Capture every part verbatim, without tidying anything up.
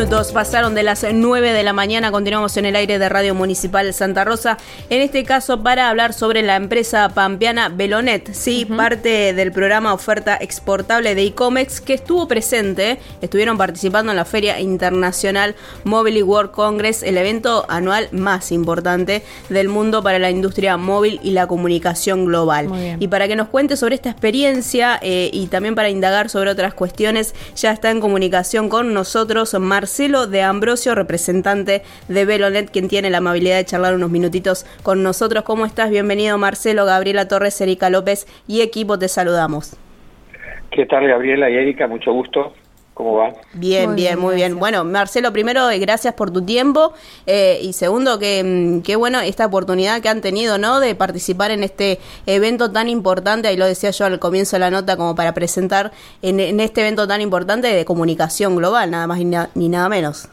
minutos pasaron de las nueve de la mañana. Continuamos en el aire de Radio Municipal Santa Rosa. En este caso para hablar sobre la empresa pampeana Velonet, sí, uh-huh. parte del programa Oferta Exportable de ICOMEX, que estuvo presente, estuvieron participando en la Feria Internacional Mobile World Congress, el evento anual más importante del mundo para la industria móvil y la comunicación global. Y para que nos cuente sobre esta experiencia eh, y también para indagar sobre otras cuestiones, ya está en comunicación con nosotros Marcelo de Ambrosio, representante de Velonet, quien tiene la amabilidad de charlar unos minutitos con nosotros. ¿Cómo estás? Bienvenido, Marcelo. Gabriela Torres, Erika López y equipo, te saludamos. ¿Qué tal, Gabriela y Erika? Mucho gusto. ¿Cómo va? Bien, muy bien, bien, muy bien. Bueno, Marcelo, primero, gracias por tu tiempo eh, y segundo, que qué bueno esta oportunidad que han tenido, ¿no?, de participar en este evento tan importante, ahí lo decía yo al comienzo de la nota, como para presentar en, en este evento tan importante de comunicación global, nada más ni, na, ni nada menos.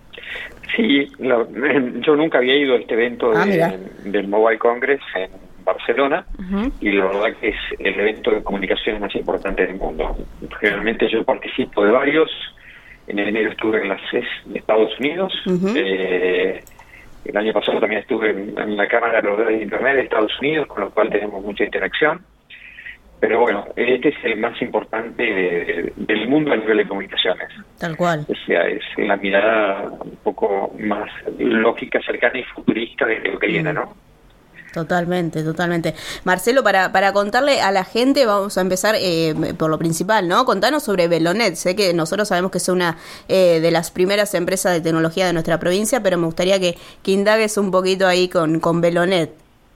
Sí, lo, yo nunca había ido a este evento ah, de, del Mobile Congress en Barcelona, uh-huh. y la verdad que es el evento de comunicación más importante del mundo. Generalmente yo participo de varios. En enero estuve en la C E S de Estados Unidos, uh-huh. eh, el año pasado también estuve en, en la Cámara de Redes de Internet de Estados Unidos, con lo cual tenemos mucha interacción. Pero bueno, este es el más importante de, de, del mundo a nivel de comunicaciones. Tal cual. O sea, es la mirada un poco más lógica, cercana y futurista de lo que viene, ¿no? Totalmente, totalmente. Marcelo, para para contarle a la gente, vamos a empezar eh, por lo principal, ¿no? Contanos sobre Velonet. Sé que nosotros sabemos que es una eh, de las primeras empresas de tecnología de nuestra provincia, pero me gustaría que, que indagues un poquito ahí con, con Velonet.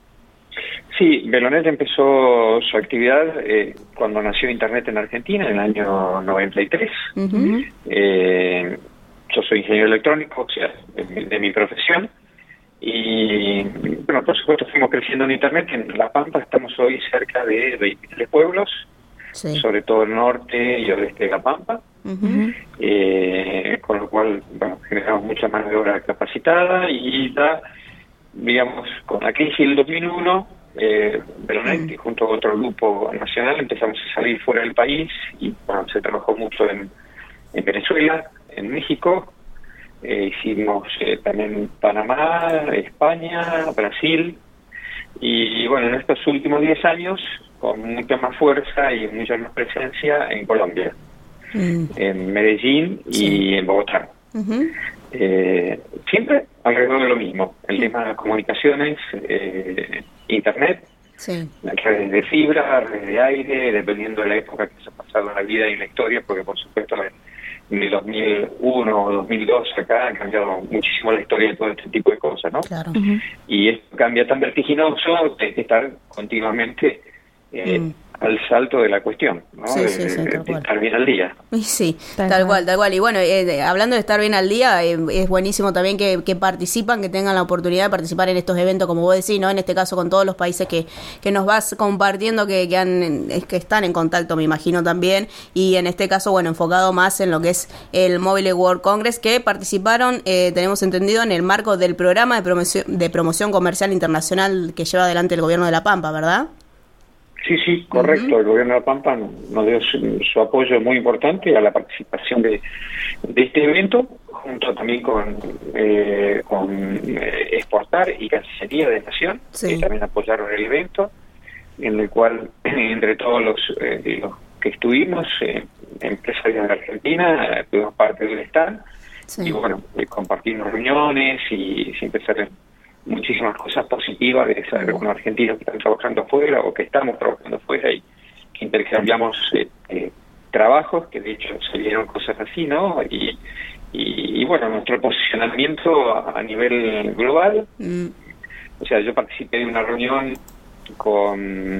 Sí, Velonet empezó su actividad eh, cuando nació Internet en Argentina, en el año noventa y tres. Uh-huh. Eh, yo soy ingeniero electrónico, o sea, de, de mi profesión. Y bueno, por supuesto fuimos creciendo en Internet. En La Pampa estamos hoy cerca de veintitrés pueblos, sí. sobre todo el norte y oeste de La Pampa, uh-huh. eh, con lo cual bueno, generamos mucha mano de obra capacitada y ya, digamos, con la crisis del dos mil uno, eh, Velonet, uh-huh. junto a otro grupo nacional, empezamos a salir fuera del país y bueno, se trabajó mucho en, en Venezuela, en México. Eh, hicimos eh, también Panamá, España, Brasil, y bueno, en estos últimos diez años con mucha más fuerza y mucha más presencia en Colombia, mm. en Medellín y sí. en Bogotá. Uh-huh. Eh, siempre alrededor de lo mismo, el uh-huh. tema de comunicaciones, eh, Internet, sí. redes de fibra, redes de aire, dependiendo de la época que se ha pasado en la vida y en la historia, porque por supuesto en el dos mil uno o dos mil dos acá ha cambiado muchísimo la historia de todo este tipo de cosas, ¿no? Claro. Uh-huh. Y esto cambia tan vertiginoso de estar continuamente eh, mm. al salto de la cuestión, ¿no? Sí, de, sí, sí, de, de estar bien al día. Sí, tal, tal cual, tal cual. Y bueno, eh, hablando de estar bien al día, eh, es buenísimo también que, que participan, que tengan la oportunidad de participar en estos eventos, como vos decís, ¿no? En este caso con todos los países que, que nos vas compartiendo, que, que, han, que están en contacto, me imagino también, y en este caso, bueno, enfocado más en lo que es el Mobile World Congress, que participaron, eh, tenemos entendido, en el marco del programa de promoción, de promoción comercial internacional que lleva adelante el gobierno de La Pampa, ¿verdad? Sí, sí, correcto. Uh-huh. El gobierno de La Pampa nos dio su, su apoyo muy importante a la participación de, de este evento, junto también con, eh, con eh, Exportar y Cancillería de Nación, sí. que también apoyaron el evento, en el cual, entre todos los, eh, los que estuvimos, eh, empresarios de Argentina, eh, tuvimos parte del stand, sí. y bueno, eh, compartimos reuniones y siempre salen muchísimas cosas positivas de saber unos argentinos que están trabajando afuera o que estamos trabajando afuera y que intercambiamos eh, eh, trabajos, que de hecho se dieron cosas así, ¿no? Y, y, y bueno, nuestro posicionamiento a, a nivel global, mm. o sea, yo participé de una reunión con,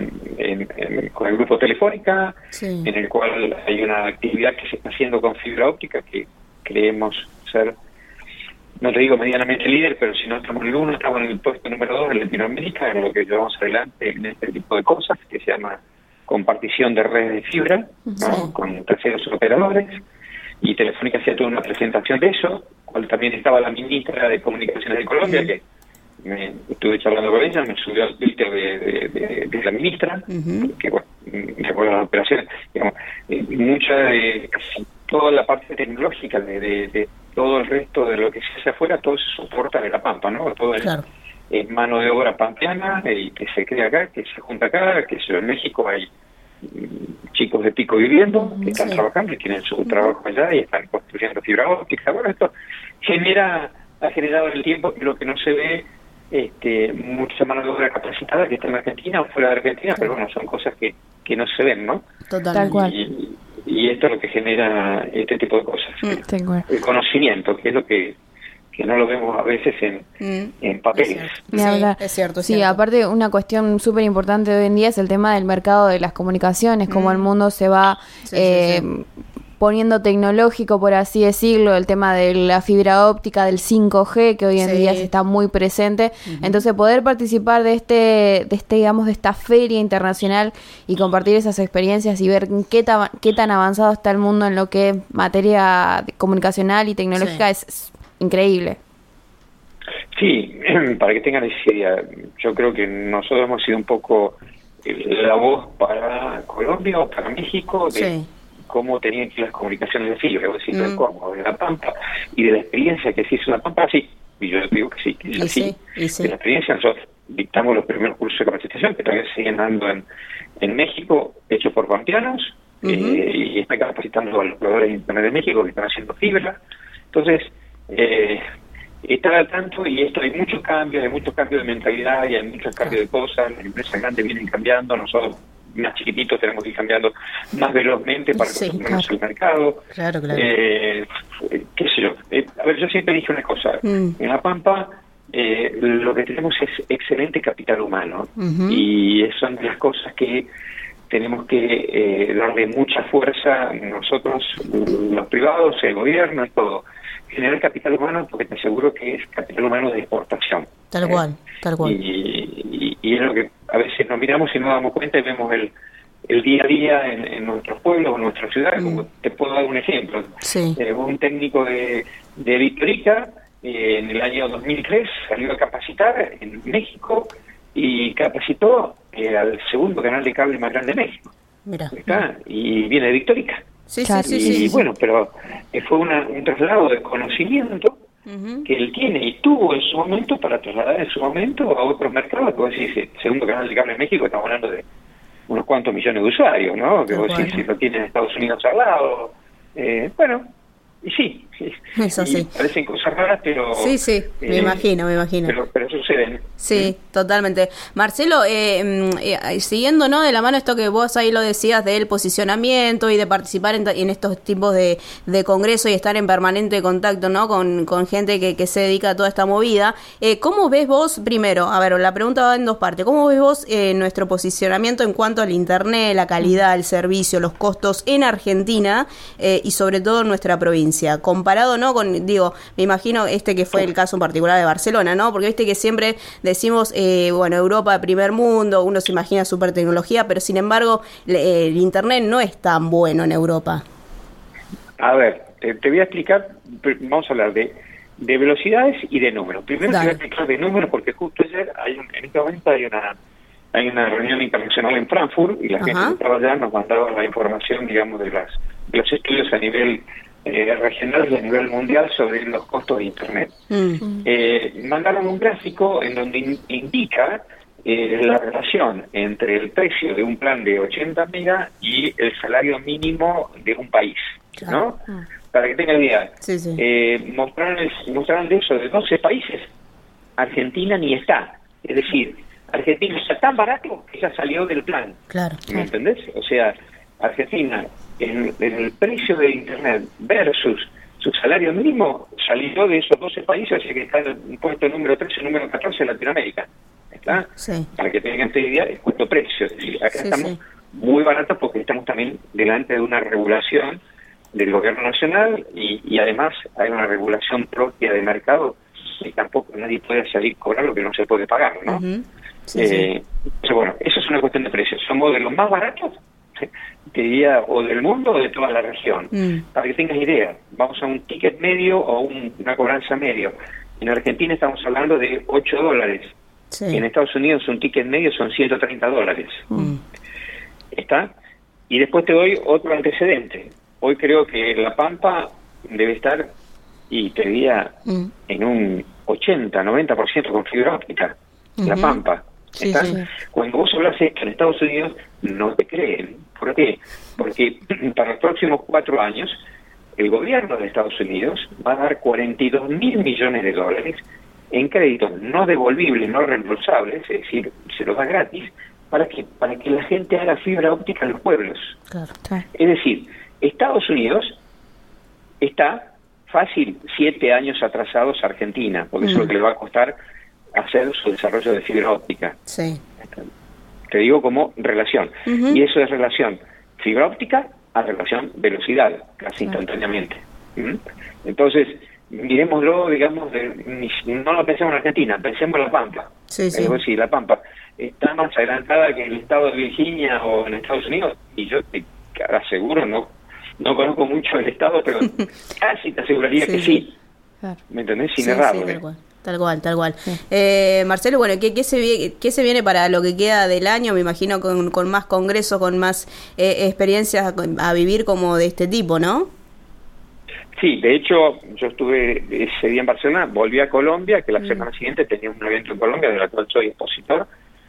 en, en, con el grupo Telefónica, sí. en el cual hay una actividad que se está haciendo con fibra óptica que creemos ser, no te digo medianamente líder, pero si no estamos en el uno, estamos en el puesto número dos en Latinoamérica, en lo que llevamos adelante en este tipo de cosas, que se llama compartición de redes de fibra, ¿no? Sí. con terceros operadores, y Telefónica hacía toda una presentación de eso, cual también estaba la ministra de Comunicaciones de Colombia, sí. que me estuve charlando con ella, me subió al Twitter de, de, de, de la ministra, uh-huh. que bueno, me acuerdo de las operaciones, digamos, eh, mucha de casi toda la parte tecnológica de, de, de todo el resto de lo que se hace afuera, todo se soporta de La Pampa, ¿no? Todo es, Claro. es mano de obra pampeana, y que se crea acá, que se junta acá, que en México hay mm, chicos de Pico viviendo, que están Sí. trabajando y tienen su trabajo allá y están construyendo fibra óptica. Bueno, esto genera, ha generado en el tiempo que lo que no se ve, este, mucha mano de obra capacitada que está en Argentina o fuera de Argentina, pero bueno, son cosas que, que no se ven, ¿no? Totalmente. Tal cual. Y, y esto es lo que genera este tipo de cosas. Mm. Tal cual. El conocimiento, que es lo que, que no lo vemos a veces en, Mm. en papeles. Ni Sí, hablar. es cierto, es Sí, cierto. aparte una cuestión súper importante hoy en día es el tema del mercado de las comunicaciones, cómo Mm. el mundo se va Sí, eh, sí, poniendo tecnológico, por así decirlo, el tema de la fibra óptica, del cinco G, que hoy en Sí. día se está muy presente. Entonces, poder participar de este, de este, digamos, de esta feria internacional y compartir esas experiencias y ver qué, ta- qué tan avanzado está el mundo en lo que es materia de- comunicacional y tecnológica Sí. es, es increíble. Sí, para que tengan esa idea, yo creo que nosotros hemos sido un poco eh, la voz para Colombia o para México de Sí. cómo tenían que ir las comunicaciones de fibra, es decir, Mm. de cómo, de La Pampa, y de la experiencia que se hizo en La Pampa, sí, y yo digo que sí, que es Y así. sí, y sí. De la experiencia nosotros dictamos los primeros cursos de capacitación que todavía siguen dando en, en México, hechos por pampeanos, Ujú. eh, y están capacitando a los proveedores de Internet de México que están haciendo fibra. Entonces, eh, estar al tanto, y esto hay muchos cambios, hay muchos cambios de mentalidad y hay muchos cambios de cosas, las empresas grandes vienen cambiando, nosotros más chiquititos tenemos que ir cambiando más velozmente para Sí, acostumbrarnos claro. al mercado. Claro, claro. Eh, qué sé yo. Eh, a ver, yo siempre dije una cosa, Mm. en La Pampa eh, lo que tenemos es excelente capital humano, Ujú. y son de las cosas que tenemos que eh, darle mucha fuerza nosotros, los privados, el gobierno y todo. Generar capital humano, porque te aseguro que es capital humano de exportación. Tal cual, tal cual. Y, y, y es lo que a veces nos miramos y nos damos cuenta y vemos el, el día a día en, en nuestros pueblos o en nuestras ciudades. Mm. Como te puedo dar un ejemplo. Sí. Eh, un técnico de, de Victorica eh, en el año dos mil tres salió a capacitar en México y capacitó eh, al segundo canal de cable más grande de México. Mira. ¿Está? Y viene de Victorica. Sí, Claro. sí, y sí, sí, sí. bueno, pero eh, fue una, un traslado de conocimiento Ujú. que él tiene y tuvo en su momento para trasladar en su momento a otros mercados, que vos decís, el segundo canal de cable en México, estamos hablando de unos cuantos millones de usuarios, ¿no? Que Tal vos cual. decís, si lo tienen en Estados Unidos al lado, eh, bueno, y sí, sí. Es así. Y parecen cosas raras, pero... Sí, sí, me eh, imagino, me imagino. Pero, pero suceden. Sí, totalmente. Marcelo, eh, mm, eh, siguiendo, ¿no?, de la mano esto que vos ahí lo decías del posicionamiento y de participar en, en estos tipos de, de congresos y estar en permanente contacto, ¿no?, con, con gente que, que se dedica a toda esta movida. Eh, ¿Cómo ves vos, primero, a ver, la pregunta va en dos partes, ¿cómo ves vos eh, nuestro posicionamiento en cuanto al Internet, la calidad, el servicio, los costos en Argentina eh, y sobre todo en nuestra provincia? Comparado, ¿no?, con, digo, me imagino este que fue el caso en particular de Barcelona, ¿no?, porque viste que siempre decimos, eh, bueno, Europa, primer mundo, uno se imagina super tecnología, pero sin embargo le, el Internet no es tan bueno en Europa. A ver, te, te voy a explicar, pr- vamos a hablar de, de velocidades y de números. Primero Dale. te voy a explicar de números porque justo ayer, hay un, en este momento hay una hay una reunión internacional en Frankfurt y la Ajá. gente que estaba allá nos mandaba la información, digamos, de, las, de los estudios a nivel eh, regional y a nivel mundial sobre los costos de Internet. Mm. Eh, mandaron un gráfico en donde in- indica eh, la relación entre el precio de un plan de ochenta megas y el salario mínimo de un país, ¿no? Claro. Para que tengan idea. Sí, sí. Eh, mostraron, el- mostraron de eso, de doce países, Argentina ni está. Es decir, Argentina está tan barato que ya salió del plan. Claro. ¿Me entendés? O sea, Argentina, en, en el precio de Internet versus su salario mínimo, salió de esos doce países, así que está en el puesto número trece, número catorce de Latinoamérica. ¿Está? Sí. Para que tengan idea, es cuánto precio. Es decir, acá Sí, estamos sí. muy baratos porque estamos también delante de una regulación del gobierno nacional y, y además hay una regulación propia de mercado y tampoco nadie puede salir a cobrar lo que no se puede pagar, ¿no? Ujú. Sí, eh, entonces, bueno, eso es una cuestión de precios. Somos de los más baratos, te diría, o del mundo o de toda la región. Mm. Para que tengas idea, vamos a un ticket medio o un- una cobranza medio. En Argentina estamos hablando de ocho dólares. Sí. En Estados Unidos un ticket medio son ciento treinta dólares. Mm. ¿Está? Y después te doy otro antecedente. Hoy creo que La Pampa debe estar y te diría mm. en un ochenta, noventa por ciento con fibra óptica, uh-huh. La Pampa. Sí, sí. Cuando vos hablas esto en Estados Unidos, no te creen. ¿Por qué? Porque para los próximos cuatro años, el gobierno de Estados Unidos va a dar cuarenta y dos mil millones de dólares en créditos no devolvibles, no reembolsables, es decir, se los da gratis, para que para que la gente haga fibra óptica en los pueblos. Claro, claro. Es decir, Estados Unidos está fácil siete años atrasados a Argentina, porque mm. eso es lo que le va a costar hacer su desarrollo de fibra óptica. Sí. Te digo como relación. Uh-huh. Y eso es relación fibra óptica a relación velocidad, casi claro. instantáneamente. ¿Mm? Entonces, miremoslo, digamos, de, no lo pensemos en Argentina, pensemos en La Pampa. Sí, sí. Es decir, La Pampa está más adelantada que el estado de Virginia o en Estados Unidos, y yo te aseguro, no no conozco mucho el estado, pero casi te aseguraría sí, que sí. Claro. ¿Me entendés? Sin sí, errarlo. Sí, tal cual, tal cual. Tal cual. Sí. Eh, Marcelo, bueno, ¿qué, qué, se viene, ¿qué se viene para lo que queda del año? Me imagino con, con más congresos, con más eh, experiencias a, a vivir como de este tipo, ¿no? Sí, de hecho, yo estuve ese día en Barcelona, volví a Colombia, que la mm. semana siguiente tenía un evento en Colombia, de la cual soy expositor,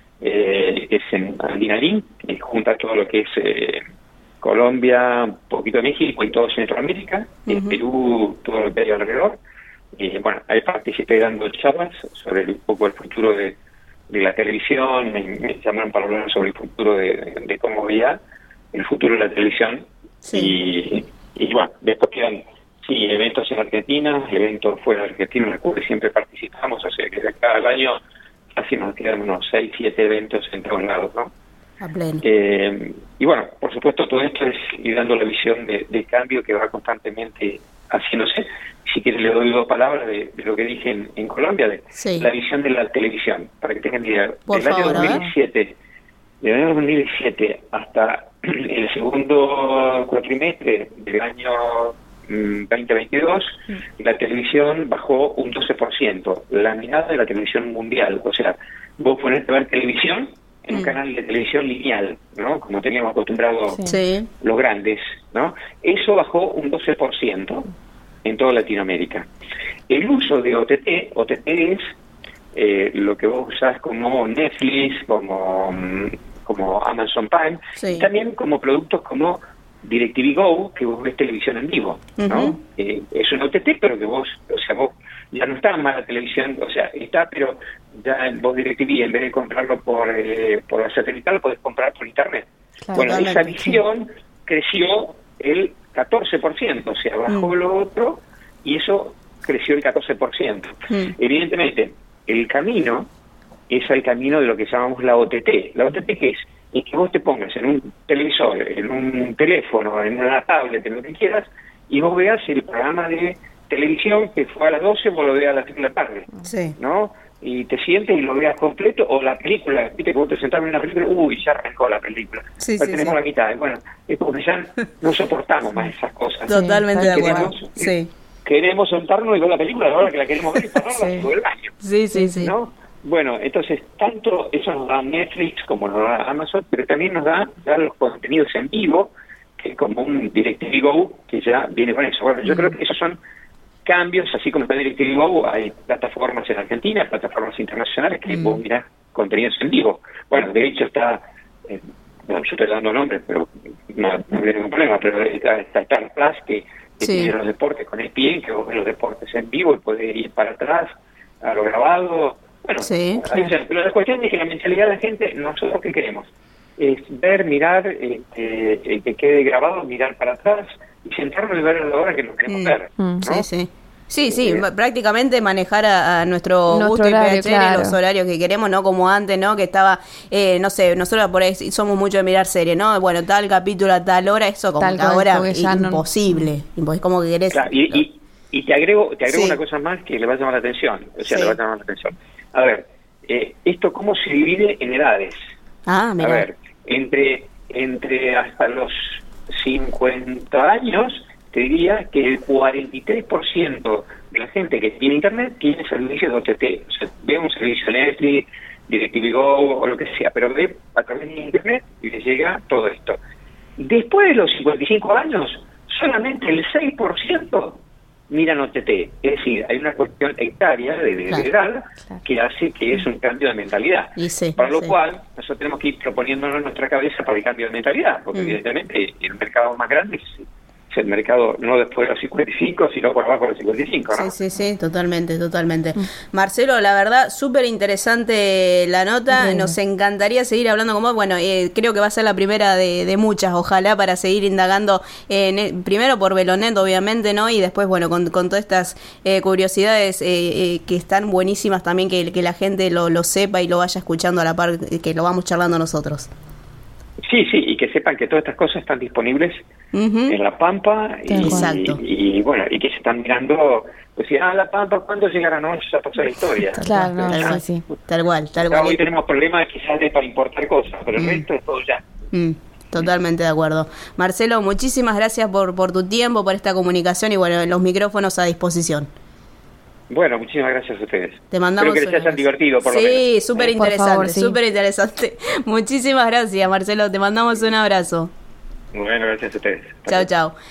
eh, es en Andinarín, que junta todo lo que es eh, Colombia, un poquito de México y todo Centroamérica, uh-huh. en Perú, todo lo que hay alrededor. Y bueno, ahí participé dando charlas sobre un poco el futuro de, de la televisión, me, me llamaron para hablar sobre el futuro de, de, de cómo veía el futuro de la televisión. Sí. Y, y bueno, después quedan, sí, eventos en Argentina, eventos fuera de Argentina, en los cuales siempre participamos, o sea que de cada año casi nos quedan unos seis, siete eventos en todos lados, ¿no? A pleno. Eh, y bueno, por supuesto todo esto es ir dando la visión de, de cambio que va constantemente haciéndose. Si quieres le doy dos palabras de, de lo que dije en, en Colombia, de sí. la visión de la televisión, para que tengan idea. Por del favor, año dos mil diecisiete, del año dos mil diecisiete hasta el segundo cuatrimestre del año mmm, veinte veintidós, mm. la televisión bajó un doce por ciento, la mirada de la televisión mundial. O sea, vos ponés a ver televisión en un mm. canal de televisión lineal, ¿no? Como teníamos acostumbrados sí. los grandes, ¿no? Eso bajó un doce por ciento en toda Latinoamérica. El uso de O T T, O T T es eh, lo que vos usás como Netflix, como, como Amazon Prime, sí. y también como productos como DirecTV Go, que vos ves televisión en vivo, ¿no? Uh-huh. Eh, es un O T T, pero que vos, o sea, vos ya no está más la televisión, o sea, está, pero ya vos DirecTV, en vez de comprarlo por eh, por satelital, podés comprar por internet. Claro, bueno, esa visión sí. creció el catorce por ciento, o sea, bajó mm. lo otro, y eso creció el catorce por ciento. Mm. Evidentemente, el camino es el camino de lo que llamamos la O T T. ¿La O T T qué es? Es que vos te pongas en un televisor, en un teléfono, en una tablet, en lo que quieras, y vos veas el programa de televisión que fue a las doce, vos lo veas a las tres de la tarde, sí. ¿no? Y te sientes y lo veas completo, o la película, viste que vos te sentás en una película, uy, ya arrancó la película, sí, ya sí, tenemos sí. la mitad, bueno, es porque ya no soportamos más esas cosas. Totalmente de acuerdo. Queremos, sí. queremos sentarnos y ver la película, la hora que la queremos ver y pararla sí. todo el año. Sí, sí, sí. ¿No? Bueno, entonces, tanto eso nos da Netflix como nos da Amazon, pero también nos da, da los contenidos en vivo, que como un DirecTV Go, que ya viene con eso. Bueno, yo mm. creo que esos son cambios, así como está DirecTV Go, hay plataformas en Argentina, plataformas internacionales que mm. vos mirás contenidos en vivo. Bueno, de hecho está, eh, bueno, yo estoy dando nombres, pero no, no hay ningún problema, pero está, está Star Plus, que, que sí. tiene los deportes con E S P N, que vos ves los deportes en vivo y podés ir para atrás a lo grabado. Bueno, sí, claro. Ahí, pero la cuestión es que la mentalidad de la gente, nosotros qué queremos, es ver, mirar, eh, eh, que quede grabado, mirar para atrás y sentarnos y ver a la hora que nos queremos mm, ver, ¿no? Sí, sí. Sí, sí, eh, prácticamente manejar a, a nuestro, nuestro gusto horario, y P H N, claro. los horarios que queremos, no como antes, ¿no? Que estaba, eh, no sé, nosotros por ahí somos mucho de mirar series, ¿no? Bueno, tal capítulo a tal hora, eso como tal que ahora es imposible. No... Como que querés... Claro, y, y, y te agrego, te agrego sí. una cosa más que le va a llamar la atención, o sea, sí. le va a llamar la atención. A ver, eh, esto cómo se divide en edades. Ah, mira. A ver, entre, entre hasta los cincuenta años, te diría que el cuarenta y tres por ciento de la gente que tiene internet tiene servicios de O T T. O sea, ve un servicio Netflix, DirecTV Go o lo que sea, pero ve a través de internet y le llega todo esto. Después de los cincuenta y cinco años, solamente el seis por ciento miran O T T. Es decir, hay una cuestión hectárea de, de Claro, edad claro. que hace que es un cambio de mentalidad. Y sí, Para lo sí. cual, nosotros tenemos que ir proponiéndonos en nuestra cabeza para el cambio de mentalidad, porque Mm. evidentemente el mercado más grande es, es el mercado no después de los cincuenta y cinco, sino por abajo de los cincuenta y cinco, ¿no? Sí, sí, sí, totalmente, totalmente. Marcelo, la verdad, súper interesante la nota. Lindo. Nos encantaría seguir hablando con vos. Bueno, eh, creo que va a ser la primera de, de muchas, ojalá, para seguir indagando, en, eh, primero por Velonet, obviamente, ¿no? Y después, bueno, con, con todas estas eh, curiosidades eh, eh, que están buenísimas también, que, que la gente lo, lo sepa y lo vaya escuchando a la par que lo vamos charlando nosotros. Sí, sí, y que sepan que todas estas cosas están disponibles Ujú. en La Pampa y, Exacto. y, y, bueno, y que se están mirando, pues si, ah, La Pampa, ¿cuándo llegará? No, ya pasó la historia. Claro, no, Tal cual. sí, sí. Tal cual, tal Ya cual. hoy tenemos problemas quizás de para importar cosas, pero el Mm. resto es todo ya. Mm, totalmente de acuerdo. Marcelo, muchísimas gracias por, por tu tiempo, por esta comunicación y bueno, los micrófonos a disposición. Bueno, muchísimas gracias a ustedes. Te mandamos Espero que les un hayan divertido, por lo menos. Sí, súper Por interesante, favor, sí. súper interesante. Muchísimas gracias, Marcelo. Te mandamos un abrazo. Bueno, gracias a ustedes. Hasta Chao, luego. chao.